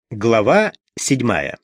Глава 7.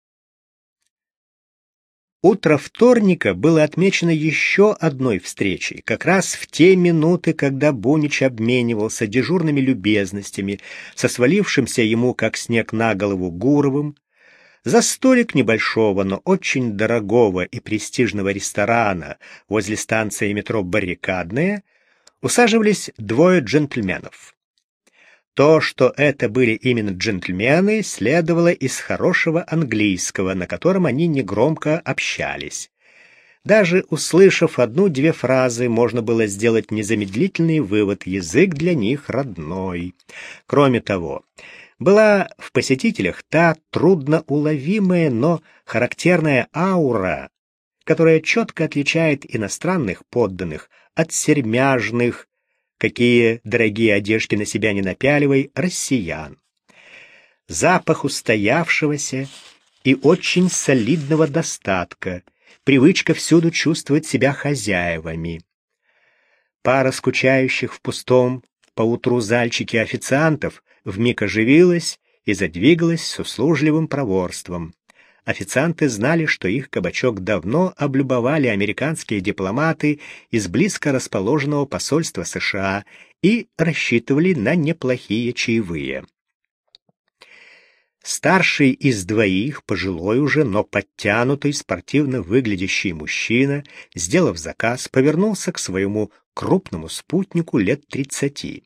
Утро вторника было отмечено еще одной встречей, как раз в те минуты, когда Бунич обменивался дежурными любезностями со свалившимся ему, как снег на голову, Гуровым. За столик небольшого, но очень дорогого и престижного ресторана возле станции метро «Баррикадная» усаживались двое джентльменов. То, что это были именно джентльмены, следовало из хорошего английского, на котором они негромко общались. Даже услышав одну-две фразы, можно было сделать незамедлительный вывод: язык для них родной. Кроме того, была в посетителях та трудноуловимая, но характерная аура, которая четко отличает иностранных подданных от сермяжных, какие дорогие одежки на себя не напяливай, россиян. Запах устоявшегося и очень солидного достатка, привычка всюду чувствовать себя хозяевами. Пара скучающих в пустом поутру зальчике официантов вмиг оживилась и задвигалась с услужливым проворством. Официанты знали, что их кабачок давно облюбовали американские дипломаты из близко расположенного посольства США и рассчитывали на неплохие чаевые. Старший из двоих, пожилой уже, но подтянутый, спортивно выглядящий мужчина, сделав заказ, повернулся к своему крупному спутнику лет 30.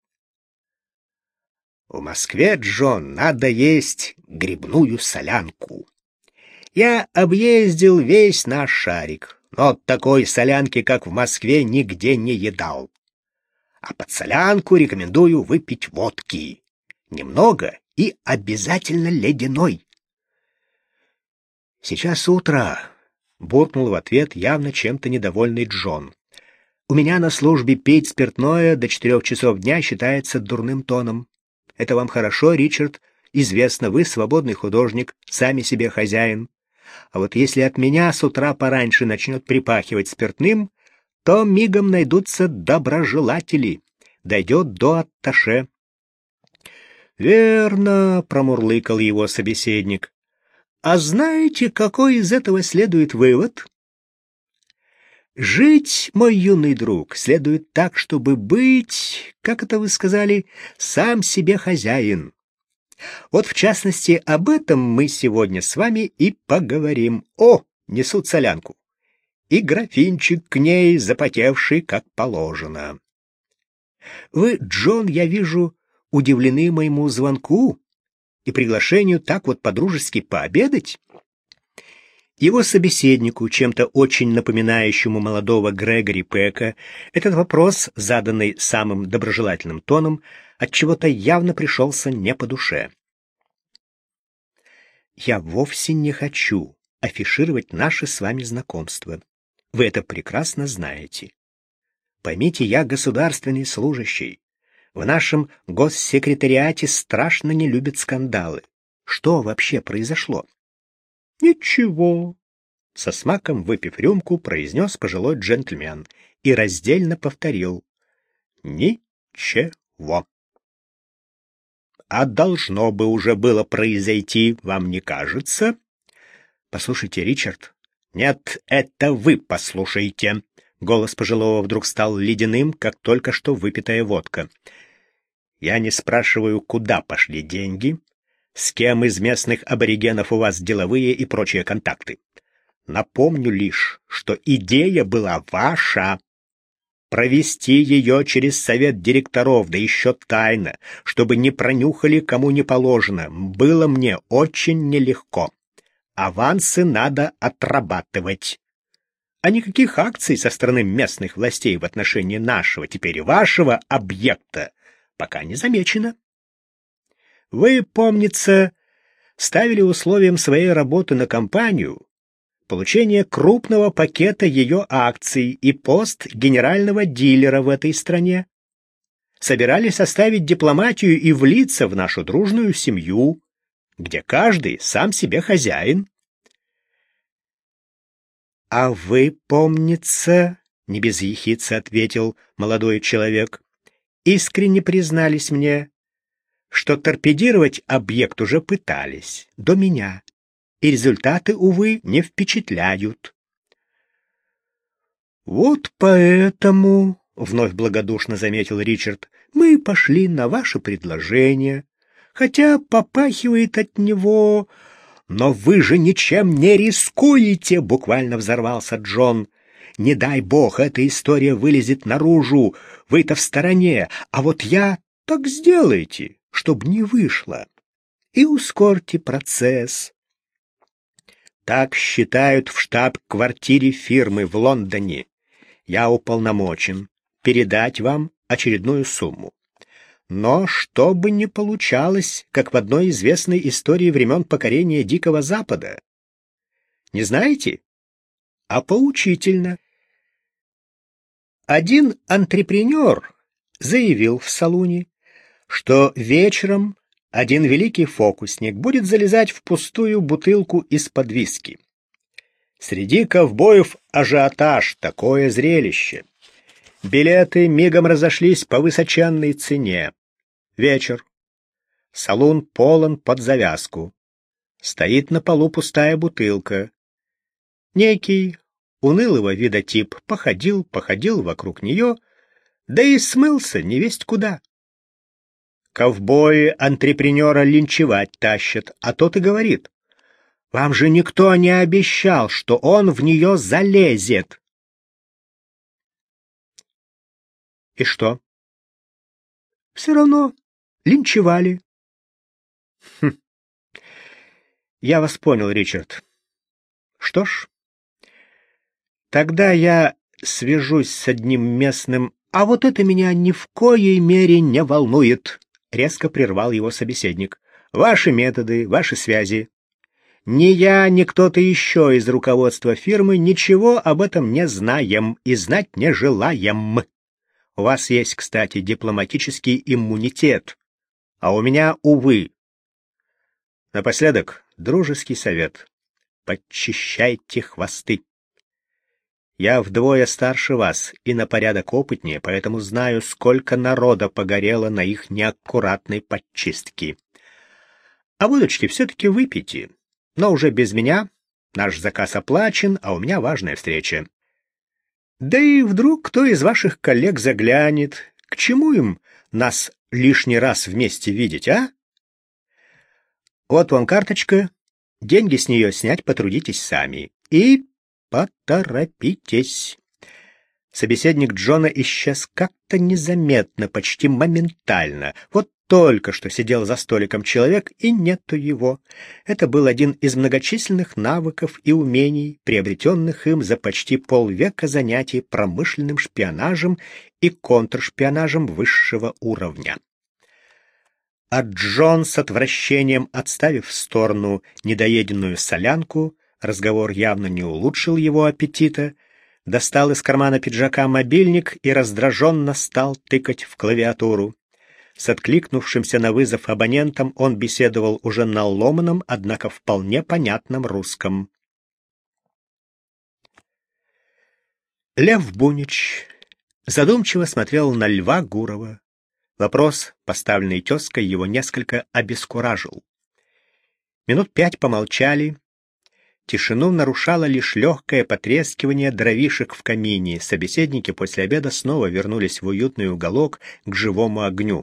«В Москве, Джон, надо есть грибную солянку. Я объездил весь наш шарик, но такой солянки, как в Москве, нигде не едал. А под солянку рекомендую выпить водки. Немного и обязательно ледяной». «Сейчас утро», — буркнул в ответ явно чем-то недовольный Джон. «У меня на службе пить спиртное до 4 часов дня считается дурным тоном. Это вам хорошо, Ричард? Известно, вы свободный художник, сами себе хозяин. А вот если от меня с утра пораньше начнет припахивать спиртным, то мигом найдутся доброжелатели. Дойдет до атташе». «Верно», — промурлыкал его собеседник. «А знаете, какой из этого следует вывод? Жить, мой юный друг, следует так, чтобы быть, как это вы сказали, сам себе хозяин. Вот, в частности, об этом мы сегодня с вами и поговорим. О, несут солянку. И графинчик к ней запотевший, как положено. Вы, Джон, я вижу, удивлены моему звонку и приглашению так вот по-дружески пообедать?» Его собеседнику, чем-то очень напоминающему молодого Грегори Пека, этот вопрос, заданный самым доброжелательным тоном, отчего-то явно пришелся не по душе. «Я вовсе не хочу афишировать наше с вами знакомство. Вы это прекрасно знаете. Поймите, я государственный служащий. В нашем госсекретариате страшно не любят скандалы. Что вообще произошло?» «Ничего», — со смаком выпив рюмку, произнес пожилой джентльмен и раздельно повторил. «Ничего». «А должно бы уже было произойти, вам не кажется?» «Послушайте, Ричард». «Нет, это вы послушайте». Голос пожилого вдруг стал ледяным, как только что выпитая водка. «Я не спрашиваю, куда пошли деньги, с кем из местных аборигенов у вас деловые и прочие контакты. Напомню лишь, что идея была ваша. Провести ее через совет директоров, да еще тайно, чтобы не пронюхали, кому не положено, было мне очень нелегко. Авансы надо отрабатывать. А никаких акций со стороны местных властей в отношении нашего, теперь и вашего объекта пока не замечено. Вы, помнится, ставили условием своей работы на компанию получение крупного пакета ее акций и пост генерального дилера в этой стране. Собирались оставить дипломатию и влиться в нашу дружную семью, где каждый сам себе хозяин. «А вы, помнится, — не без ехидца ответил молодой человек, — искренне признались мне, что торпедировать объект уже пытались, до меня, и результаты, увы, не впечатляют. «Вот поэтому, — вновь благодушно заметил Ричард, — мы пошли на ваше предложение, хотя попахивает от него... Но вы же ничем не рискуете, — буквально взорвался Джон. Не дай бог, эта история вылезет наружу, вы-то в стороне, а вот я... Так сделайте, чтобы не вышло, и ускорьте процесс. Так считают в штаб-квартире фирмы в Лондоне. Я уполномочен передать вам очередную сумму. Но что бы ни получалось, как в одной известной истории времен покорения Дикого Запада. Не знаете? А поучительно. Один антрепренер заявил в салуне, что вечером один великий фокусник будет залезать в пустую бутылку из-под виски. Среди ковбоев ажиотаж, такое зрелище. Билеты мигом разошлись по высоченной цене. Вечер. Салун полон под завязку. Стоит на полу пустая бутылка. Некий унылого вида тип походил вокруг нее, да и смылся невесть куда. Ковбои антрепренера линчевать тащат, а тот и говорит: «Вам же никто не обещал, что он в нее залезет». И что? Все равно линчевали. Я вас понял, Ричард. Что ж, тогда я свяжусь с одним местным, а вот это меня ни в коей мере не волнует, резко прервал его собеседник. Ваши методы, ваши связи. Ни я, ни кто-то еще из руководства фирмы ничего об этом не знаем и знать не желаем. У вас есть, кстати, дипломатический иммунитет, а у меня, увы. Напоследок, дружеский совет. Подчищайте хвосты. Я вдвое старше вас и на порядок опытнее, поэтому знаю, сколько народа погорело на их неаккуратной подчистке. А водочки все-таки выпейте, но уже без меня. Наш заказ оплачен, а у меня важная встреча. Да и вдруг кто из ваших коллег заглянет. К чему им нас лишний раз вместе видеть, а? Вот вам карточка. Деньги с нее снять потрудитесь сами. И поторопитесь. Собеседник Джона исчез как-то незаметно, почти моментально. Вот только что сидел за столиком человек, и нету его. Это был один из многочисленных навыков и умений, приобретенных им за почти полвека занятий промышленным шпионажем и контршпионажем высшего уровня. А Джон, с отвращением отставив в сторону недоеденную солянку, разговор явно не улучшил его аппетита, достал из кармана пиджака мобильник и раздраженно стал тыкать в клавиатуру. С откликнувшимся на вызов абонентом он беседовал уже на ломаном, однако вполне понятном русском. Лев Бунич задумчиво смотрел на Льва Гурова. Вопрос, поставленный тезкой, его несколько обескуражил. Минут 5 помолчали. Тишину нарушало лишь легкое потрескивание дровишек в камине. Собеседники после обеда снова вернулись в уютный уголок к живому огню.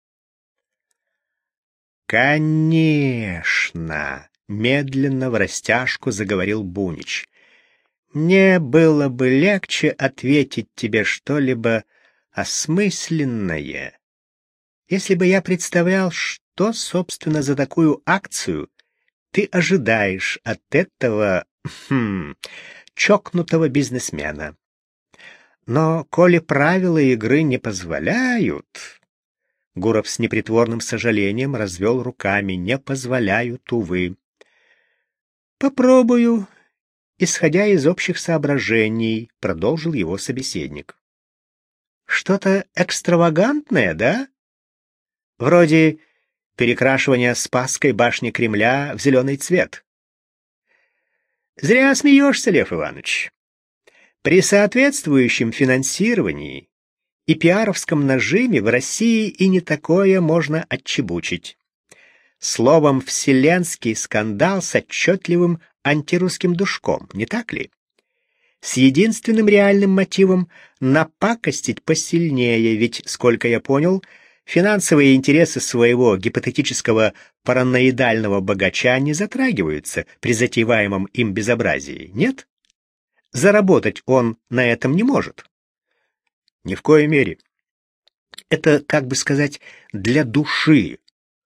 «Конечно!» — медленно в растяжку заговорил Бунич. «Мне было бы легче ответить тебе что-либо осмысленное, если бы я представлял, что, собственно, за такую акцию ты ожидаешь от этого чокнутого бизнесмена. Но коли правила игры не позволяют...» Гуров с непритворным сожалением развел руками. «Не позволяют, увы. Попробую, исходя из общих соображений», — продолжил его собеседник. «Что-то экстравагантное, да? Вроде перекрашивания Спасской башни Кремля в зеленый цвет». «Зря смеешься, Лев Иванович. При соответствующем финансировании и пиаровском нажиме в России и не такое можно отчебучить. Словом, вселенский скандал с отчетливым антирусским душком, не так ли? С единственным реальным мотивом напакостить посильнее, ведь, сколько я понял, финансовые интересы своего гипотетического параноидального богача не затрагиваются при затеваемом им безобразии, нет? Заработать он на этом не может. Ни в коей мере. Это, как бы сказать, для души.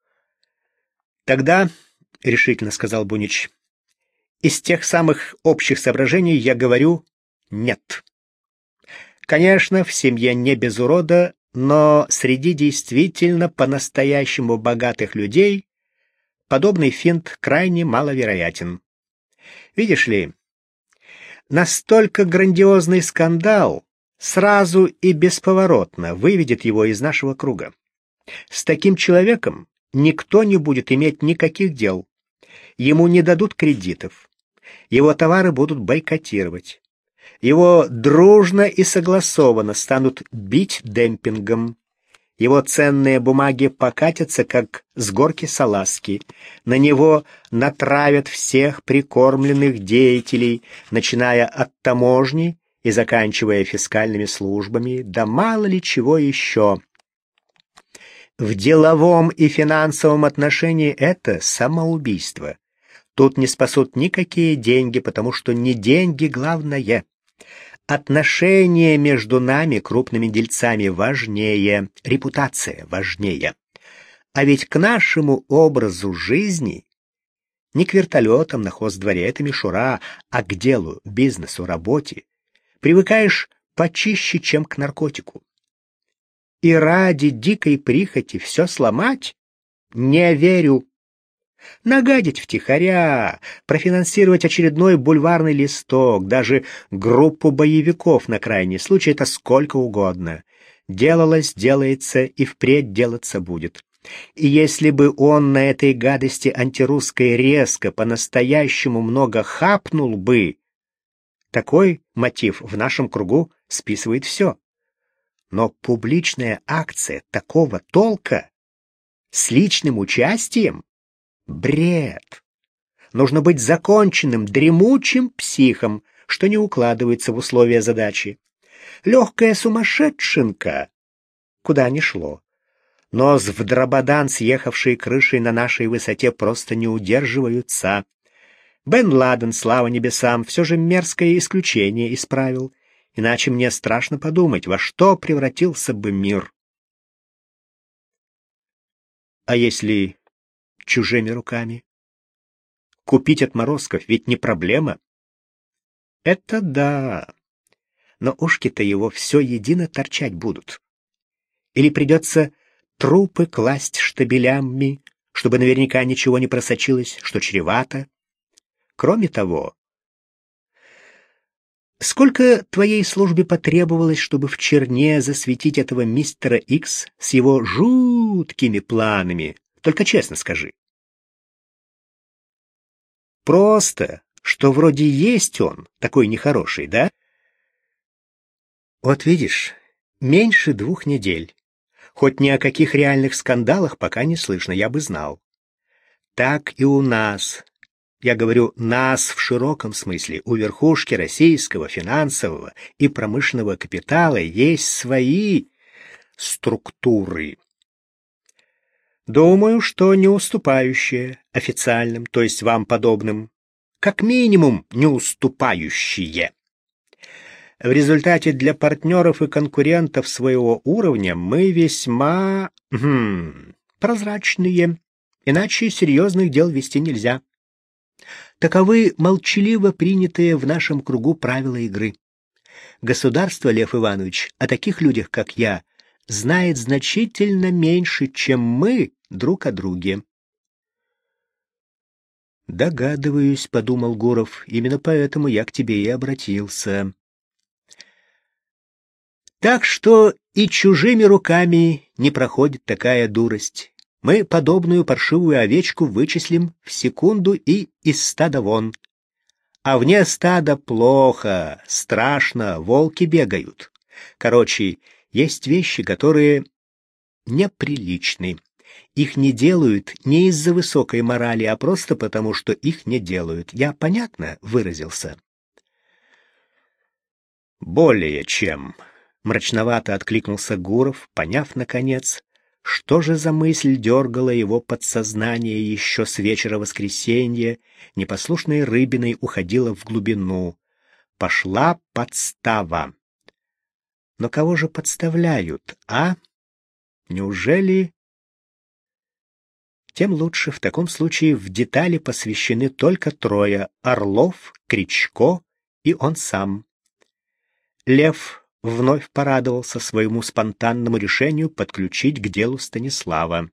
Тогда, — решительно сказал Бунич, — из тех самых общих соображений я говорю «нет». Конечно, в семье не без урода, но среди действительно по-настоящему богатых людей подобный финт крайне маловероятен. Видишь ли, настолько грандиозный скандал сразу и бесповоротно выведет его из нашего круга. С таким человеком никто не будет иметь никаких дел. Ему не дадут кредитов. Его товары будут бойкотировать. Его дружно и согласованно станут бить демпингом. Его ценные бумаги покатятся, как с горки салазки. На него натравят всех прикормленных деятелей, начиная от таможни и заканчивая фискальными службами, да мало ли чего еще. В деловом и финансовом отношении это самоубийство. Тут не спасут никакие деньги, потому что не деньги главное. Отношения между нами, крупными дельцами, важнее, репутация важнее. А ведь к нашему образу жизни не к вертолетам на хоздворе, это мишура, а к делу, бизнесу, работе привыкаешь почище, чем к наркотику. И ради дикой прихоти все сломать? Не верю. Нагадить втихаря, профинансировать очередной бульварный листок, даже группу боевиков на крайний случай — это сколько угодно. Делалось, делается и впредь делаться будет. И если бы он на этой гадости антирусской резко по-настоящему много хапнул бы, такой мотив в нашем кругу списывает все. Но публичная акция такого толка с личным участием — бред. Нужно быть законченным, дремучим психом, что не укладывается в условия задачи. Легкая сумасшедшинка, куда ни шло. Но в дрободан, съехавшие крышей на нашей высоте, просто не удерживаются. Бен Ладен, слава небесам, все же мерзкое исключение исправил. Иначе мне страшно подумать, во что превратился бы мир. А если чужими руками? Купить отморозков ведь не проблема. Это да. Но ушки-то его все едино торчать будут. Или придется трупы класть штабелями, чтобы наверняка ничего не просочилось, что чревато. Кроме того, сколько твоей службе потребовалось, чтобы в черне засветить этого мистера Икс с его жуткими планами? Только честно скажи. Просто, что вроде есть он, такой нехороший, да? Вот видишь, меньше 2 недель. Хоть ни о каких реальных скандалах пока не слышно, я бы знал. Так и у нас. Я говорю «нас» в широком смысле. У верхушки российского финансового и промышленного капитала есть свои структуры. Думаю, что не уступающие официальным, то есть вам подобным, как минимум не уступающие. В результате для партнеров и конкурентов своего уровня мы весьма прозрачные, иначе серьезных дел вести нельзя. Таковы молчаливо принятые в нашем кругу правила игры. Государство, Лев Иванович, о таких людях, как я, знает значительно меньше, чем мы друг о друге. «Догадываюсь», — подумал Гуров, — «именно поэтому я к тебе и обратился». Так что и чужими руками не проходит такая дурость. Мы подобную паршивую овечку вычислим в секунду и из стада вон. А вне стада плохо, страшно, волки бегают. Короче, Есть вещи, которые неприличны. Их не делают не из-за высокой морали, а просто потому, что их не делают. Я понятно выразился? Более чем. Мрачновато откликнулся Гуров, поняв, наконец, что же за мысль дергала его подсознание еще с вечера воскресенья, непослушной рыбиной уходила в глубину. Пошла подстава. Но кого же подставляют, а? Неужели... Тем лучше. В таком случае в детали посвящены только трое: Орлов, Кричко и он сам. Лев вновь порадовался своему спонтанному решению подключить к делу Станислава.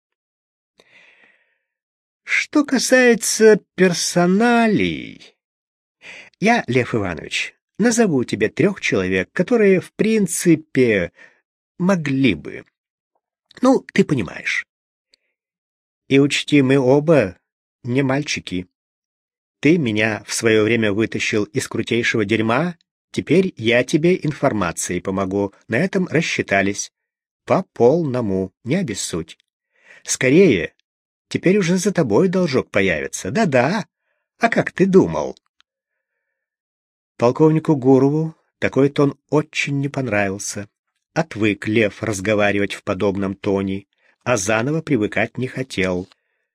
Что касается персоналий, я, Лев Иванович, назову тебе 3 человек, которые, в принципе, могли бы. Ну, ты понимаешь. И учти, мы оба не мальчики. Ты меня в свое время вытащил из крутейшего дерьма, теперь я тебе информацией помогу. На этом рассчитались. По полному, не обессудь. Скорее, теперь уже за тобой должок появится. Да-да. А как ты думал? Полковнику Гурову такой тон очень не понравился. Отвык Лев разговаривать в подобном тоне, а заново привыкать не хотел.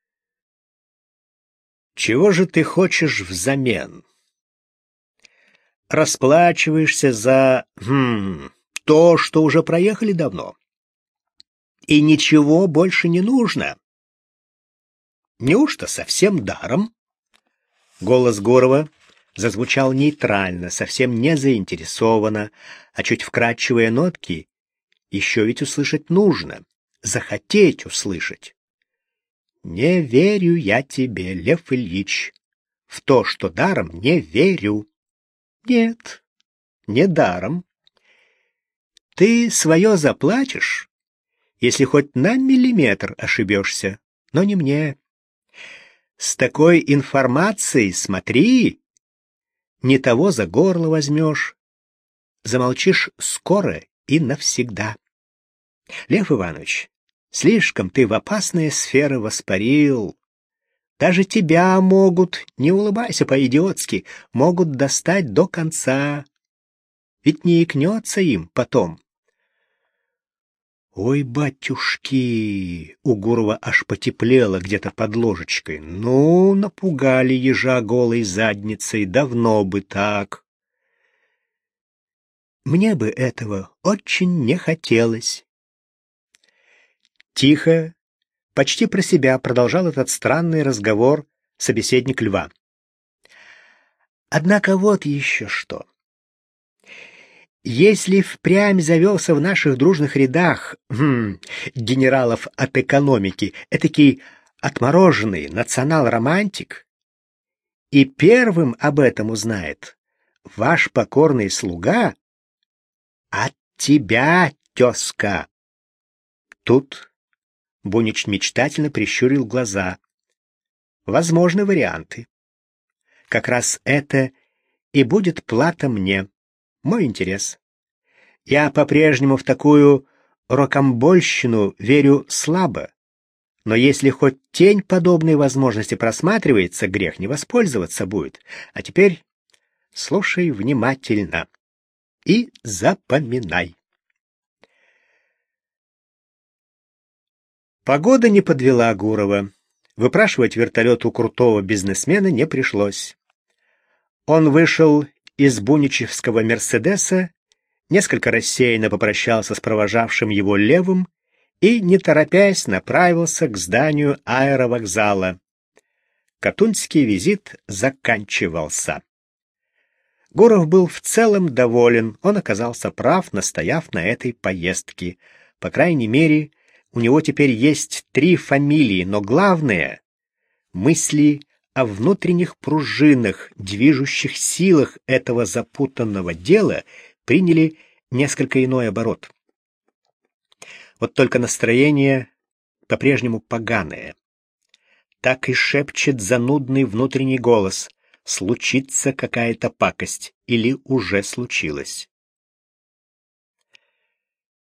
Чего же ты хочешь взамен? Расплачиваешься за то, что уже проехали давно. И ничего больше не нужно. Неужто совсем даром? Голос Гурова зазвучал нейтрально, совсем не заинтересованно, а чуть вкрадчивые нотки еще ведь услышать нужно, захотеть услышать. Не верю я тебе, Лев Ильич. В то, что даром, не верю. Нет, не даром. Ты свое заплатишь, если хоть на миллиметр ошибешься, но не мне. С такой информацией смотри, не того за горло возьмешь, замолчишь скоро и навсегда. Лев Иванович, слишком ты в опасные сферы воспарил. Даже тебя могут, не улыбайся по-идиотски, могут достать до конца. Ведь не икнется им потом. Ой, батюшки, у Гурова аж потеплело где-то под ложечкой. Ну, напугали ежа голой задницей, давно бы так. Мне бы этого очень не хотелось. Тихо, почти про себя продолжал этот странный разговор собеседник Льва. Однако вот еще что. Если впрямь завелся в наших дружных рядах генералов от экономики этакий отмороженный национал-романтик, и первым об этом узнает ваш покорный слуга, от тебя, тезка. Тут Бунич мечтательно прищурил глаза. Возможны варианты. Как раз это и будет плата мне. Мой интерес. Я по-прежнему в такую рокамбольщину верю слабо, но если хоть тень подобной возможности просматривается, грех не воспользоваться будет. А теперь слушай внимательно и запоминай. Погода не подвела Гурова. Выпрашивать вертолет у крутого бизнесмена не пришлось. Он вышел из буничевского «Мерседеса», несколько рассеянно попрощался с провожавшим его Левым и, не торопясь, направился к зданию аэровокзала. Катунский визит заканчивался. Гуров был в целом доволен, он оказался прав, настояв на этой поездке. По крайней мере, у него теперь есть 3 фамилии, но главное — мысли о внутренних пружинах, движущих силах этого запутанного дела приняли несколько иной оборот. Вот только настроение по-прежнему поганое. Так и шепчет занудный внутренний голос: случится какая-то пакость или уже случилось.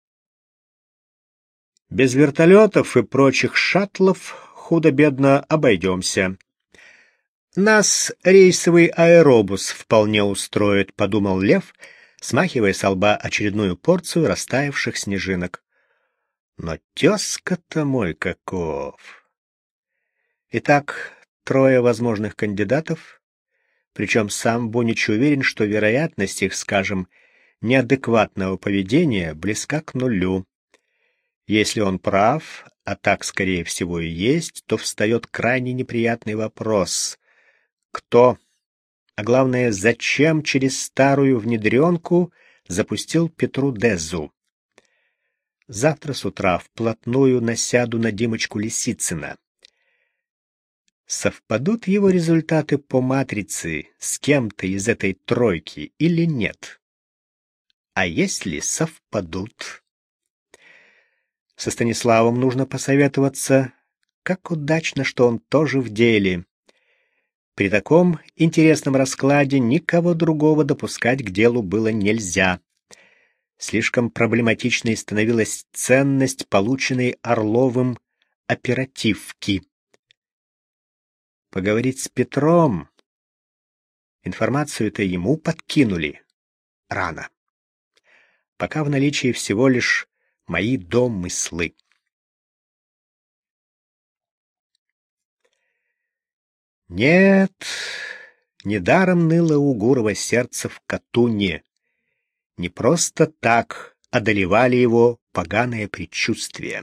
Без вертолетов и прочих шаттлов худо-бедно обойдемся. Нас рейсовый аэробус вполне устроит, подумал Лев, смахивая со лба очередную порцию растаявших снежинок. Но тезка-то мой каков! Итак, 3 возможных кандидатов, причем сам Бунич уверен, что вероятность их, скажем, неадекватного поведения близка к 0. Если он прав, а так, скорее всего, и есть, то встает крайне неприятный вопрос. Кто, а главное, зачем через старую внедренку запустил Петру Дезу? Завтра с утра вплотную насяду на Димочку Лисицына. Совпадут его результаты по матрице с кем-то из этой тройки или нет? А если совпадут? Со Станиславом нужно посоветоваться. Как удачно, что он тоже в деле. При таком интересном раскладе никого другого допускать к делу было нельзя. Слишком проблематичной становилась ценность полученной Орловым оперативки. Поговорить с Петром. Информацию-то ему подкинули. Рано. Пока в наличии всего лишь мои домыслы. Нет, недаром ныло у Гурова сердце в Катуне. Не просто так одолевали его поганые предчувствия.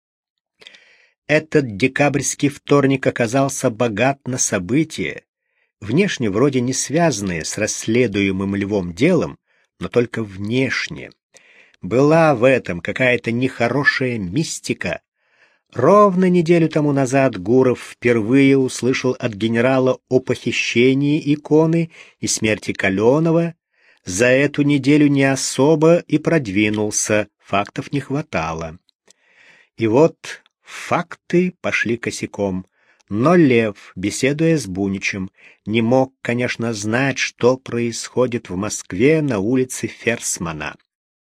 Этот декабрьский вторник оказался богат на события, внешне вроде не связанные с расследуемым Львом делом, но только внешне. Была в этом какая-то нехорошая мистика. Ровно неделю тому назад Гуров впервые услышал от генерала о похищении иконы и смерти Каленова. За эту неделю не особо и продвинулся, фактов не хватало. И вот факты пошли косяком. Но Лев, беседуя с Буничем, не мог, конечно, знать, что происходит в Москве на улице Ферсмана.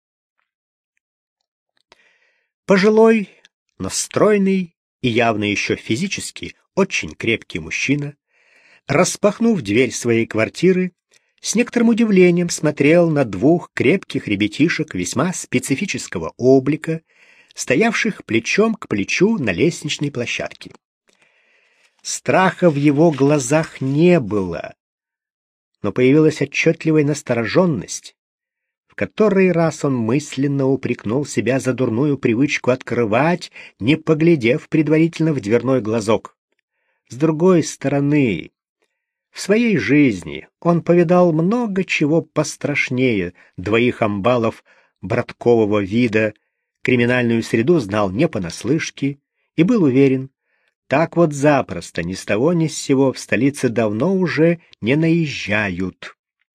Пожилой, но стройный и явно еще физически очень крепкий мужчина, распахнув дверь своей квартиры, с некоторым удивлением смотрел на 2 крепких ребятишек весьма специфического облика, стоявших плечом к плечу на лестничной площадке. Страха в его глазах не было, но появилась отчетливая настороженность. В который раз он мысленно упрекнул себя за дурную привычку открывать, не поглядев предварительно в дверной глазок. С другой стороны, в своей жизни он повидал много чего пострашнее 2 амбалов браткового вида, криминальную среду знал не понаслышке и был уверен, так вот запросто ни с того ни с сего в столице давно уже не наезжают.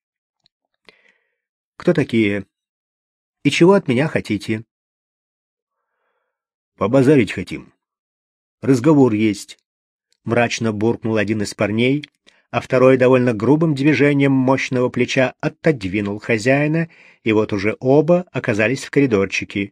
Кто такие? И чего от меня хотите? Побазарить хотим. Разговор есть. Мрачно буркнул один из парней, а второй довольно грубым движением мощного плеча отодвинул хозяина, и вот уже оба оказались в коридорчике.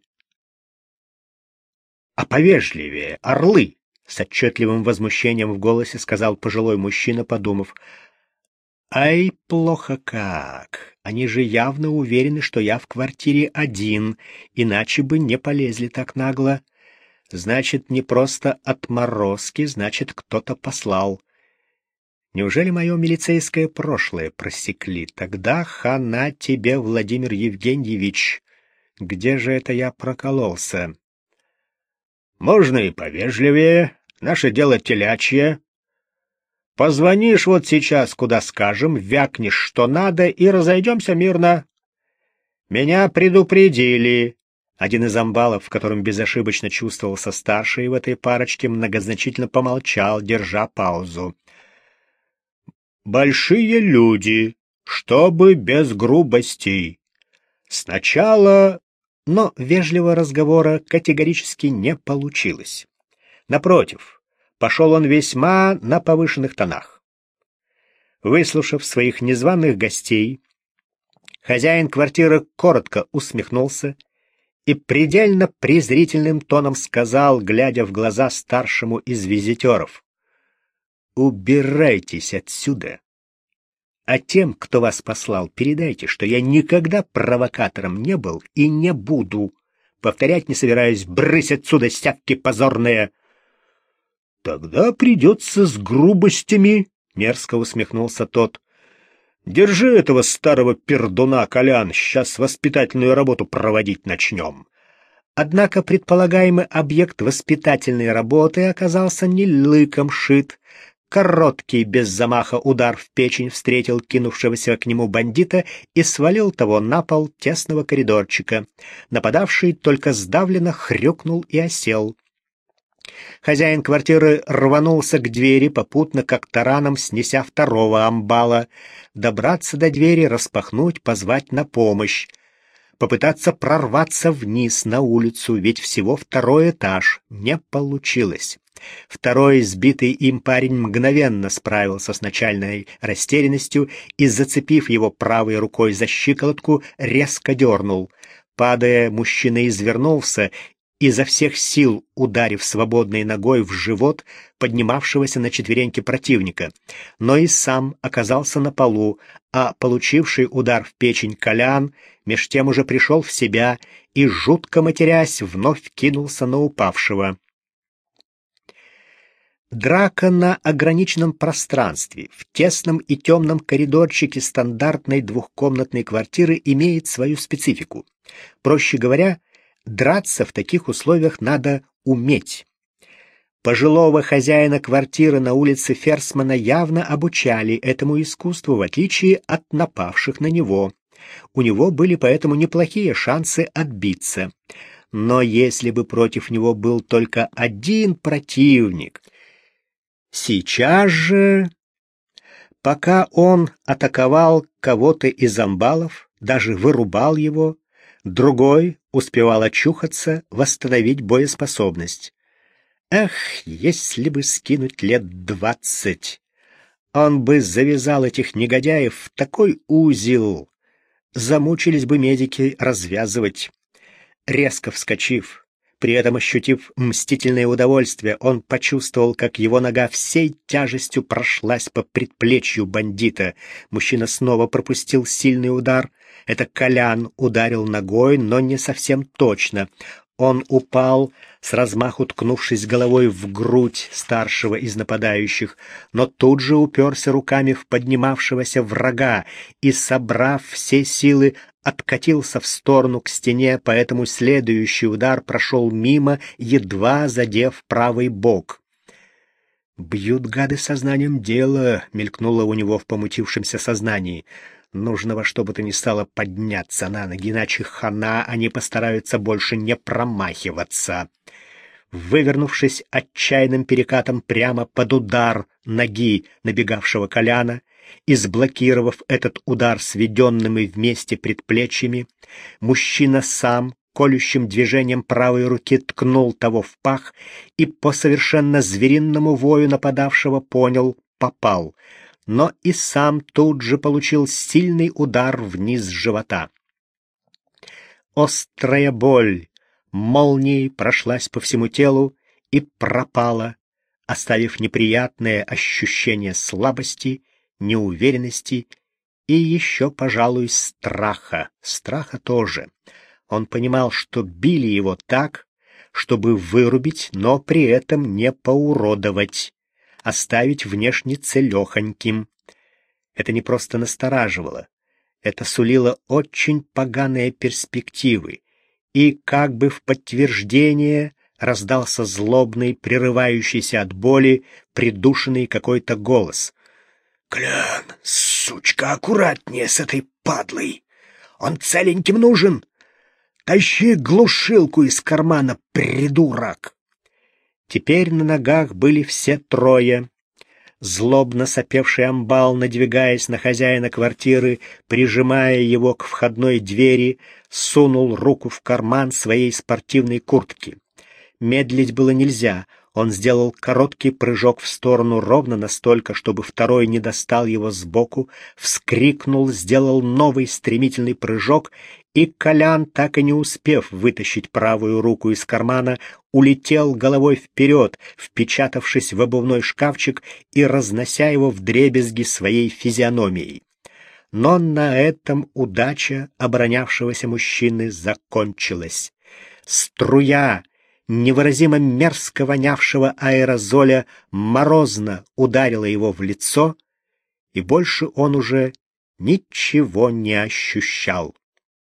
А повежливее, орлы! С отчетливым возмущением в голосе сказал пожилой мужчина, подумав. Ай, плохо как. Они же явно уверены, что я в квартире один, иначе бы не полезли так нагло. Значит, не просто отморозки, значит, кто-то послал. Неужели мое милицейское прошлое просекли? Тогда хана тебе, Владимир Евгеньевич. Где же это я прокололся? Можно и повежливее. Наше дело телячье. Позвонишь вот сейчас, куда скажем, вякнешь, что надо, и разойдемся мирно. Меня предупредили. Один из амбалов, в котором безошибочно чувствовался старший в этой парочке, многозначительно помолчал, держа паузу. Большие люди, чтобы без грубостей. Сначала... Но вежливого разговора категорически не получилось. Напротив, пошел он весьма на повышенных тонах. Выслушав своих незваных гостей, хозяин квартиры коротко усмехнулся и предельно презрительным тоном сказал, глядя в глаза старшему из визитеров: «Убирайтесь отсюда. А тем, кто вас послал, передайте, что я никогда провокатором не был и не буду. Повторять не собираюсь. Брысь отсюда, стявки позорные!» «Тогда придется с грубостями», — мерзко усмехнулся тот. «Держи этого старого пердуна, Колян, сейчас воспитательную работу проводить начнем». Однако предполагаемый объект воспитательной работы оказался не лыком шит. Короткий, без замаха удар в печень встретил кинувшегося к нему бандита и свалил того на пол тесного коридорчика. Нападавший только сдавленно хрюкнул и осел. Хозяин квартиры рванулся к двери, попутно как тараном снеся второго амбала. Добраться до двери, распахнуть, позвать на помощь. Попытаться прорваться вниз на улицу, ведь всего второй этаж, не получилось. Второй сбитый им парень мгновенно справился с начальной растерянностью и, зацепив его правой рукой за щиколотку, резко дернул. Падая, мужчина извернулся, изо всех сил ударив свободной ногой в живот поднимавшегося на четвереньки противника, но и сам оказался на полу, а получивший удар в печень Колян меж тем уже пришел в себя и, жутко матерясь, вновь кинулся на упавшего. Драка на ограниченном пространстве, в тесном и темном коридорчике стандартной двухкомнатной квартиры имеет свою специфику. Проще говоря, драться в таких условиях надо уметь. Пожилого хозяина квартиры на улице Ферсмана явно обучали этому искусству, в отличие от напавших на него. У него были поэтому неплохие шансы отбиться. Но если бы против него был только один противник... Сейчас же, пока он атаковал кого-то из амбалов, даже вырубал его, другой успевал очухаться, восстановить боеспособность. Эх, если бы скинуть лет 20, он бы завязал этих негодяев в такой узел, замучились бы медики развязывать. Резко вскочив, при этом ощутив мстительное удовольствие, он почувствовал, как его нога всей тяжестью прошлась по предплечью бандита. Мужчина снова пропустил сильный удар. Это Колян ударил ногой, но не совсем точно. Он упал, с размаху ткнувшись головой в грудь старшего из нападающих, но тут же уперся руками в поднимавшегося врага и, собрав все силы, откатился в сторону к стене, поэтому следующий удар прошел мимо, едва задев правый бок. «Бьют гады сознанием дела», — мелькнуло у него в помутившемся сознании. «Нужно во что бы то ни стало подняться на ноги, иначе хана, они постараются больше не промахиваться». Вывернувшись отчаянным перекатом прямо под удар ноги набегавшего Коляна и сблокировав этот удар сведенными вместе предплечьями, мужчина сам колющим движением правой руки ткнул того в пах и по совершенно звериному вою нападавшего понял — попал, но и сам тут же получил сильный удар вниз живота. Острая боль молнией прошлась по всему телу и пропала, оставив неприятное ощущение слабости, неуверенности и еще, пожалуй, страха. Страха тоже. Он понимал, что били его так, чтобы вырубить, но при этом не поуродовать, оставить внешне целехоньким. Это не просто настораживало, это сулило очень поганые перспективы. И как бы в подтверждение раздался злобный, прерывающийся от боли, придушенный какой-то голос. «Клян, сучка, аккуратнее с этой падлой! Он целеньким нужен! Тащи глушилку из кармана, придурок!» Теперь на ногах были все трое. Злобно сопевший амбал, надвигаясь на хозяина квартиры, прижимая его к входной двери, сунул руку в карман своей спортивной куртки. Медлить было нельзя. Он сделал короткий прыжок в сторону ровно настолько, чтобы второй не достал его сбоку, вскрикнул, сделал новый стремительный прыжок и Колян, так и не успев вытащить правую руку из кармана, улетел головой вперед, впечатавшись в обувной шкафчик и разнося его вдребезги своей физиономией. Но на этом удача оборонявшегося мужчины закончилась. Струя невыразимо мерзко вонявшего аэрозоля морозно ударила его в лицо, и больше он уже ничего не ощущал.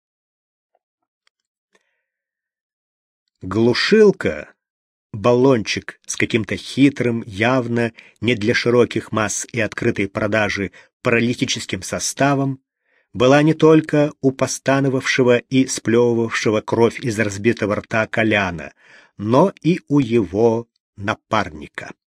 Глушилка, баллончик с каким-то хитрым, явно не для широких масс и открытой продажи паралитическим составом, была не только у постановавшего и сплевывавшего кровь из разбитого рта Коляна, но и у его напарника.